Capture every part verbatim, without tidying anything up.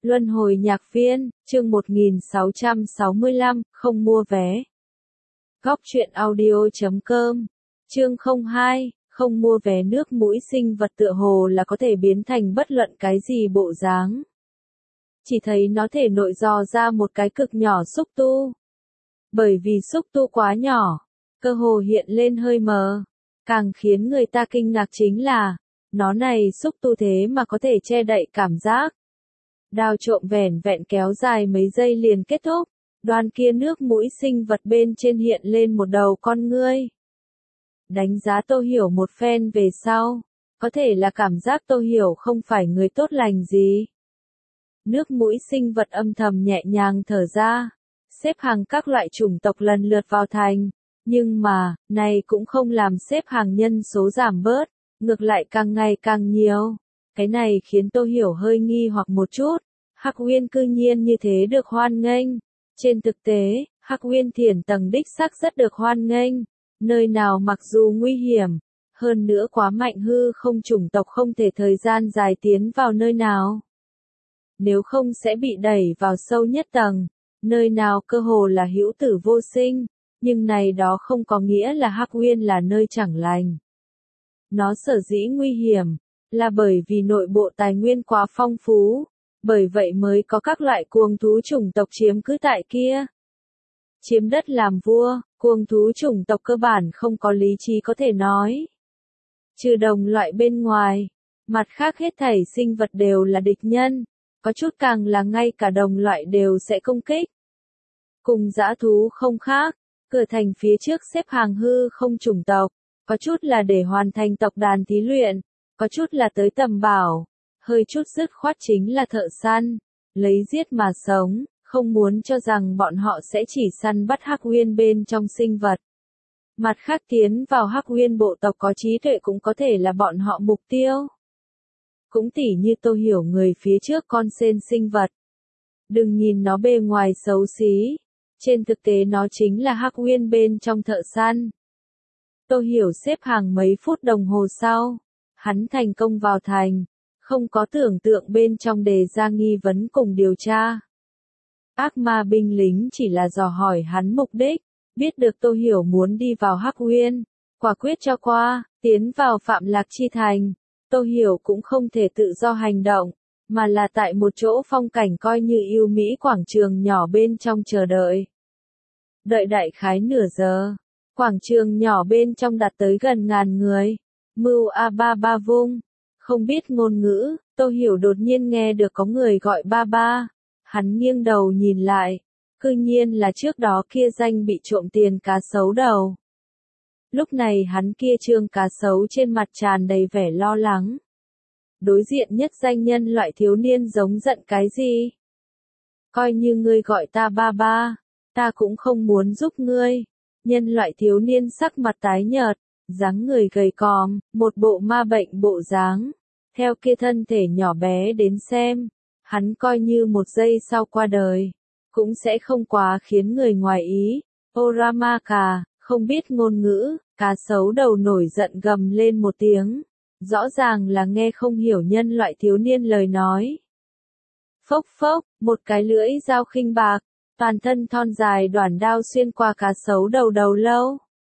Luân hồi nhạc viên, chương một nghìn sáu trăm sáu mươi lăm, không mua vé. Góc truyện audio chấm com, chương không hai, không mua vé. Nước mũi sinh vật tựa hồ là có thể biến thành bất luận cái gì bộ dáng. Chỉ thấy nó thể nội dò ra một cái cực nhỏ xúc tu. Bởi vì xúc tu quá nhỏ, cơ hồ hiện lên hơi mờ. Càng khiến người ta kinh ngạc chính là, nó này xúc tu thế mà có thể che đậy cảm giác. Đao trộm vẻn vẹn kéo dài mấy giây liền kết thúc, đoàn kia nước mũi sinh vật bên trên hiện lên một đầu con ngươi. Đánh giá Tô Hiểu một phen về sau, có thể là cảm giác Tô Hiểu không phải người tốt lành gì. Nước mũi sinh vật âm thầm nhẹ nhàng thở ra, xếp hàng các loại chủng tộc lần lượt vào thành, nhưng mà, này cũng không làm xếp hàng nhân số giảm bớt, ngược lại càng ngày càng nhiều. Cái này khiến Tô Hiểu hơi nghi hoặc một chút, Hắc Uyên cư nhiên như thế được hoan nghênh. Trên thực tế, Hắc Uyên thiền tầng đích xác rất được hoan nghênh, nơi nào mặc dù nguy hiểm, hơn nữa quá mạnh hư không chủng tộc không thể thời gian dài tiến vào nơi nào. Nếu không sẽ bị đẩy vào sâu nhất tầng, nơi nào cơ hồ là hữu tử vô sinh, nhưng này đó không có nghĩa là Hắc Uyên là nơi chẳng lành. Nó sở dĩ nguy hiểm, là bởi vì nội bộ tài nguyên quá phong phú, bởi vậy mới có các loại cuồng thú chủng tộc chiếm cứ tại kia. Chiếm đất làm vua, cuồng thú chủng tộc cơ bản không có lý trí có thể nói. Trừ đồng loại bên ngoài, mặt khác hết thảy sinh vật đều là địch nhân, có chút càng là ngay cả đồng loại đều sẽ công kích. Cùng dã thú không khác, cửa thành phía trước xếp hàng hư không chủng tộc, có chút là để hoàn thành tộc đàn thí luyện, có chút là tới tầm bảo, hơi chút dứt khoát chính là thợ săn, lấy giết mà sống, không muốn cho rằng bọn họ sẽ chỉ săn bắt Hắc Uyên bên trong sinh vật. Mặt khác tiến vào Hắc Uyên bộ tộc có trí tuệ cũng có thể là bọn họ mục tiêu. Cũng tỉ như Tô Hiểu người phía trước con sên sinh vật. Đừng nhìn nó bề ngoài xấu xí, trên thực tế nó chính là Hắc Uyên bên trong thợ săn. Tô Hiểu xếp hàng mấy phút đồng hồ sau, hắn thành công vào thành, không có tưởng tượng bên trong đề ra nghi vấn cùng điều tra. Ác ma binh lính chỉ là dò hỏi hắn mục đích, biết được Tô Hiểu muốn đi vào Hắc Uyên, quả quyết cho qua, tiến vào Phạm Lạc Chi Thành. Tô Hiểu cũng không thể tự do hành động, mà là tại một chỗ phong cảnh coi như yêu mỹ quảng trường nhỏ bên trong chờ đợi. Đợi đại khái nửa giờ, quảng trường nhỏ bên trong đặt tới gần ngàn người, mưu a ba ba vung, không biết ngôn ngữ, Tô Hiểu đột nhiên nghe được có người gọi ba ba, hắn nghiêng đầu nhìn lại, cư nhiên là trước đó kia danh bị trộm tiền cá sấu đầu. Lúc này hắn kia trương cá sấu trên mặt tràn đầy vẻ lo lắng. Đối diện nhất danh nhân loại thiếu niên giống giận cái gì? Coi như ngươi gọi ta ba ba, ta cũng không muốn giúp ngươi. Nhân loại thiếu niên sắc mặt tái nhợt, dáng người gầy còm, một bộ ma bệnh bộ dáng. Theo kia thân thể nhỏ bé đến xem, hắn coi như một giây sau qua đời, cũng sẽ không quá khiến người ngoài ý. Oramaka, không biết ngôn ngữ, cá sấu đầu nổi giận gầm lên một tiếng, rõ ràng là nghe không hiểu nhân loại thiếu niên lời nói. Phốc phốc, một cái lưỡi dao khinh bạc, toàn thân thon dài đoản đao xuyên qua cá sấu đầu đầu lâu.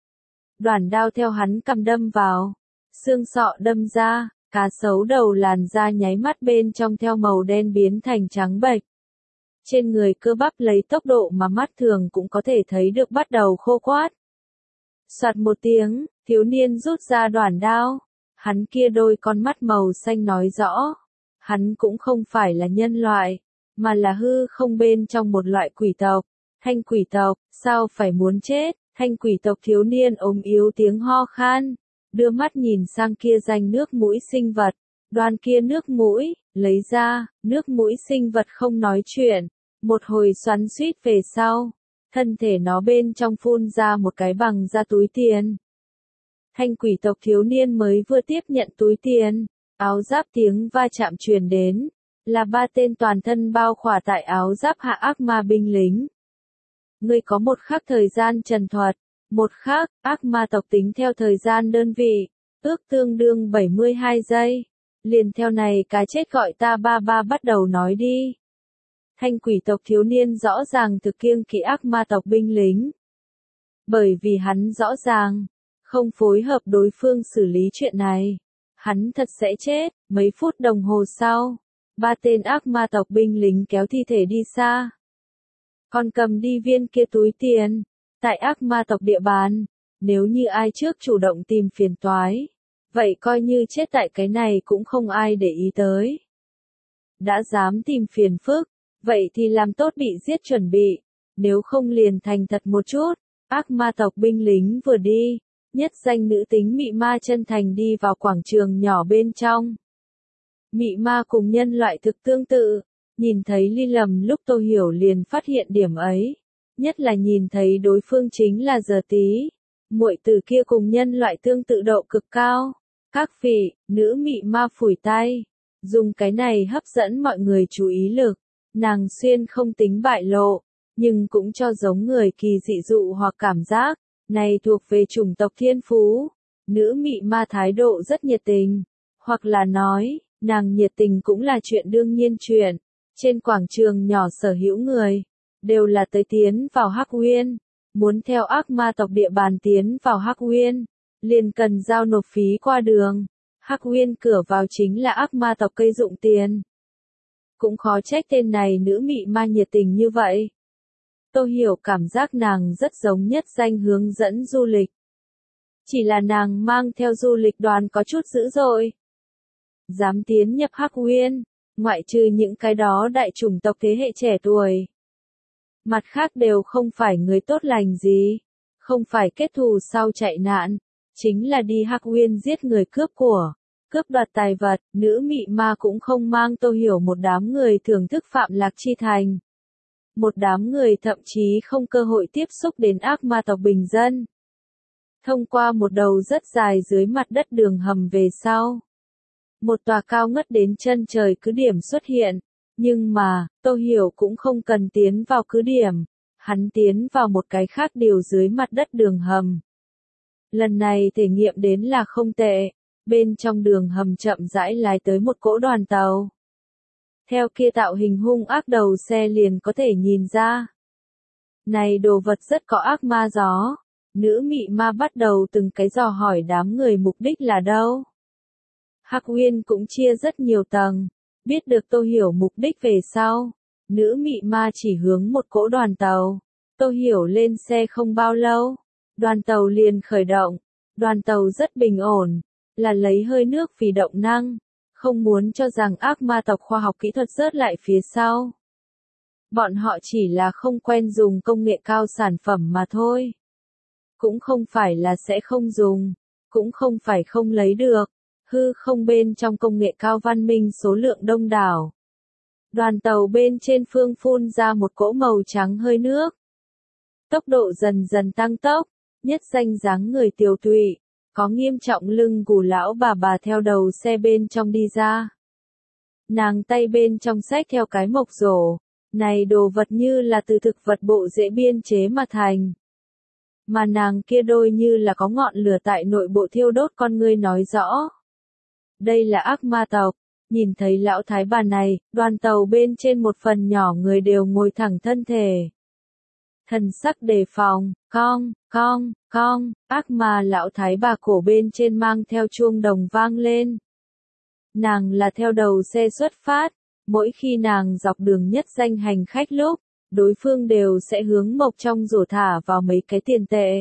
Đoản đao theo hắn cầm đâm vào, xương sọ đâm ra, cá sấu đầu làn da nháy mắt bên trong theo màu đen biến thành trắng bệch. Trên người cơ bắp lấy tốc độ mà mắt thường cũng có thể thấy được bắt đầu khô quát. Soạt một tiếng, thiếu niên rút ra đoản đao, hắn kia đôi con mắt màu xanh nói rõ, hắn cũng không phải là nhân loại, mà là hư không bên trong một loại quỷ tộc, thanh quỷ tộc, sao phải muốn chết, thanh quỷ tộc thiếu niên ốm yếu tiếng ho khan, đưa mắt nhìn sang kia danh nước mũi sinh vật, đoàn kia nước mũi, lấy ra, nước mũi sinh vật không nói chuyện, một hồi xoắn xuýt về sau. Thân thể nó bên trong phun ra một cái bằng da túi tiền. Thanh quỷ tộc thiếu niên mới vừa tiếp nhận túi tiền, áo giáp tiếng va chạm truyền đến, là ba tên toàn thân bao khỏa tại áo giáp hạ ác ma binh lính. Ngươi có một khắc thời gian trần thuật, một khắc, ác ma tộc tính theo thời gian đơn vị, ước tương đương bảy mươi hai giây. Liền theo này cái chết gọi ta ba ba bắt đầu nói đi. Thanh quỷ tộc thiếu niên rõ ràng thực kiêng kỵ ác ma tộc binh lính. Bởi vì hắn rõ ràng, không phối hợp đối phương xử lý chuyện này, hắn thật sẽ chết. Mấy phút đồng hồ sau, ba tên ác ma tộc binh lính kéo thi thể đi xa. Còn cầm đi viên kia túi tiền, tại ác ma tộc địa bàn, nếu như ai trước chủ động tìm phiền toái, vậy coi như chết tại cái này cũng không ai để ý tới. Đã dám tìm phiền phức, vậy thì làm tốt bị giết chuẩn bị, nếu không liền thành thật một chút. Ác ma tộc binh lính vừa đi, nhất danh nữ tính mị ma chân thành đi vào quảng trường nhỏ bên trong. Mị ma cùng nhân loại thực tương tự, nhìn thấy Ly Lầm lúc Tô Hiểu liền phát hiện điểm ấy, nhất là nhìn thấy đối phương chính là Giờ Tí, muội tử kia cùng nhân loại tương tự độ cực cao. Các vị, nữ mị ma phủi tay, dùng cái này hấp dẫn mọi người chú ý lực, nàng xuyên không tính bại lộ, nhưng cũng cho giống người kỳ dị dụ hoặc cảm giác, này thuộc về chủng tộc thiên phú. Nữ mị ma thái độ rất nhiệt tình, hoặc là nói, nàng nhiệt tình cũng là chuyện đương nhiên chuyện. Trên quảng trường nhỏ sở hữu người, đều là tới tiến vào Hắc Uyên, muốn theo ác ma tộc địa bàn tiến vào Hắc Uyên, liền cần giao nộp phí qua đường. Hắc Uyên cửa vào chính là ác ma tộc cây dụng tiền. Cũng khó trách tên này nữ mị ma nhiệt tình như vậy. Tô Hiểu cảm giác nàng rất giống nhất danh hướng dẫn du lịch. Chỉ là nàng mang theo du lịch đoàn có chút dữ dội. Dám tiến nhập Hắc Uyên, ngoại trừ những cái đó đại chủng tộc thế hệ trẻ tuổi. Mặt khác đều không phải người tốt lành gì, không phải kết thù sau chạy nạn, chính là đi Hắc Uyên giết người cướp của, cướp đoạt tài vật. Nữ mị ma cũng không mang Tô Hiểu một đám người thưởng thức Phạm Lạc Chi Thành. Một đám người thậm chí không cơ hội tiếp xúc đến ác ma tộc bình dân. Thông qua một đầu rất dài dưới mặt đất đường hầm về sau, một tòa cao ngất đến chân trời cứ điểm xuất hiện, nhưng mà, Tô Hiểu cũng không cần tiến vào cứ điểm, hắn tiến vào một cái khác điều dưới mặt đất đường hầm. Lần này thể nghiệm đến là không tệ, bên trong đường hầm chậm rãi lái tới một cỗ đoàn tàu. Theo kia tạo hình hung ác đầu xe liền có thể nhìn ra. Này đồ vật rất có ác ma gió, nữ mị ma bắt đầu từng cái dò hỏi đám người mục đích là đâu. Hắc Uyên cũng chia rất nhiều tầng, biết được Tô Hiểu mục đích về sau, nữ mị ma chỉ hướng một cỗ đoàn tàu. Tô Hiểu lên xe không bao lâu, đoàn tàu liền khởi động, đoàn tàu rất bình ổn, là lấy hơi nước vì động năng, không muốn cho rằng ác ma tộc khoa học kỹ thuật rớt lại phía sau. Bọn họ chỉ là không quen dùng công nghệ cao sản phẩm mà thôi. Cũng không phải là sẽ không dùng, cũng không phải không lấy được. Hư không bên trong công nghệ cao văn minh số lượng đông đảo. Đoàn tàu bên trên phương phun ra một cỗ màu trắng hơi nước. Tốc độ dần dần tăng tốc, nhất danh dáng người tiều tụy, có nghiêm trọng lưng gù lão bà bà theo đầu xe bên trong đi ra. Nàng tay bên trong xách theo cái mộc rổ, này đồ vật như là từ thực vật bộ dễ biên chế mà thành. Mà nàng kia đôi như là có ngọn lửa tại nội bộ thiêu đốt con ngươi nói rõ. Đây là ác ma tộc. Nhìn thấy lão thái bà này, đoàn tàu bên trên một phần nhỏ người đều ngồi thẳng thân thể. Thần sắc đề phòng, cong, cong, cong, ác ma lão thái bà cổ bên trên mang theo chuông đồng vang lên. Nàng là theo đầu xe xuất phát, mỗi khi nàng dọc đường nhất danh hành khách lúc, đối phương đều sẽ hướng mộc trong rổ thả vào mấy cái tiền tệ.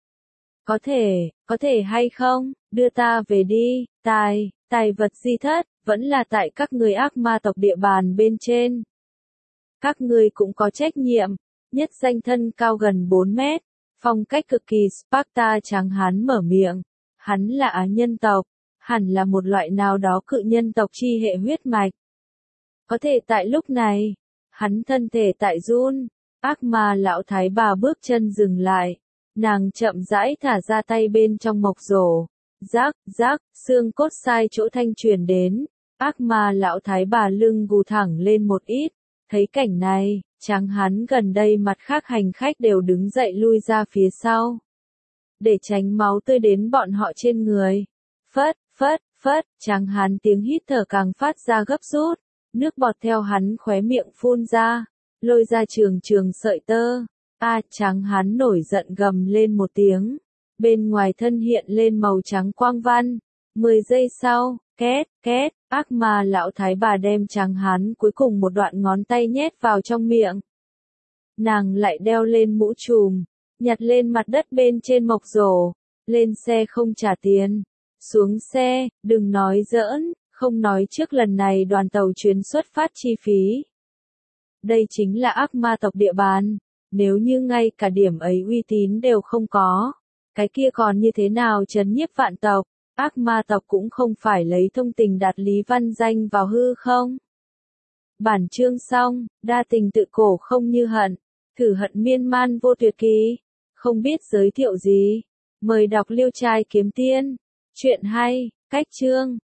Có thể, có thể hay không, đưa ta về đi, tài, tài vật di thất, vẫn là tại các người ác ma tộc địa bàn bên trên. Các ngươi cũng có trách nhiệm, nhất danh thân cao gần bốn mét, phong cách cực kỳ Sparta trắng hán mở miệng, hắn là Á nhân tộc, hẳn là một loại nào đó cự nhân tộc chi hệ huyết mạch. Có thể tại lúc này, hắn thân thể tại run, ác ma lão thái bà bước chân dừng lại, nàng chậm rãi thả ra tay bên trong mộc rổ, rác, rác, xương cốt sai chỗ thanh truyền đến, ác ma lão thái bà lưng gù thẳng lên một ít, thấy cảnh này, tráng hán gần đây mặt khác hành khách đều đứng dậy lui ra phía sau, để tránh máu tươi đến bọn họ trên người. Phất, phất, phất, tráng hán tiếng hít thở càng phát ra gấp rút, Nước bọt theo hắn khóe miệng phun ra, lôi ra trường trường sợi tơ. A trắng hắn nổi giận gầm lên một tiếng. Bên ngoài thân hiện lên màu trắng quang văn. Mười giây sau, két, két, ác ma lão thái bà đem trắng hắn cuối cùng một đoạn ngón tay nhét vào trong miệng. Nàng lại đeo lên mũ trùm, nhặt lên mặt đất bên trên mộc rổ, lên xe không trả tiền. Xuống xe, đừng nói giỡn, không nói trước lần này đoàn tàu chuyến xuất phát chi phí. Đây chính là ác ma tộc địa bàn, nếu như ngay cả điểm ấy uy tín đều không có, cái kia còn như thế nào trấn nhiếp vạn tộc, ác ma tộc cũng không phải lấy thông tình đạt lý văn danh vào hư không. Bản chương xong, đa tình tự cổ không như hận, thử hận miên man vô tuyệt kỳ, không biết giới thiệu gì, mời đọc Liêu Trai Kiếm Tiên, chuyện hay, cách chương.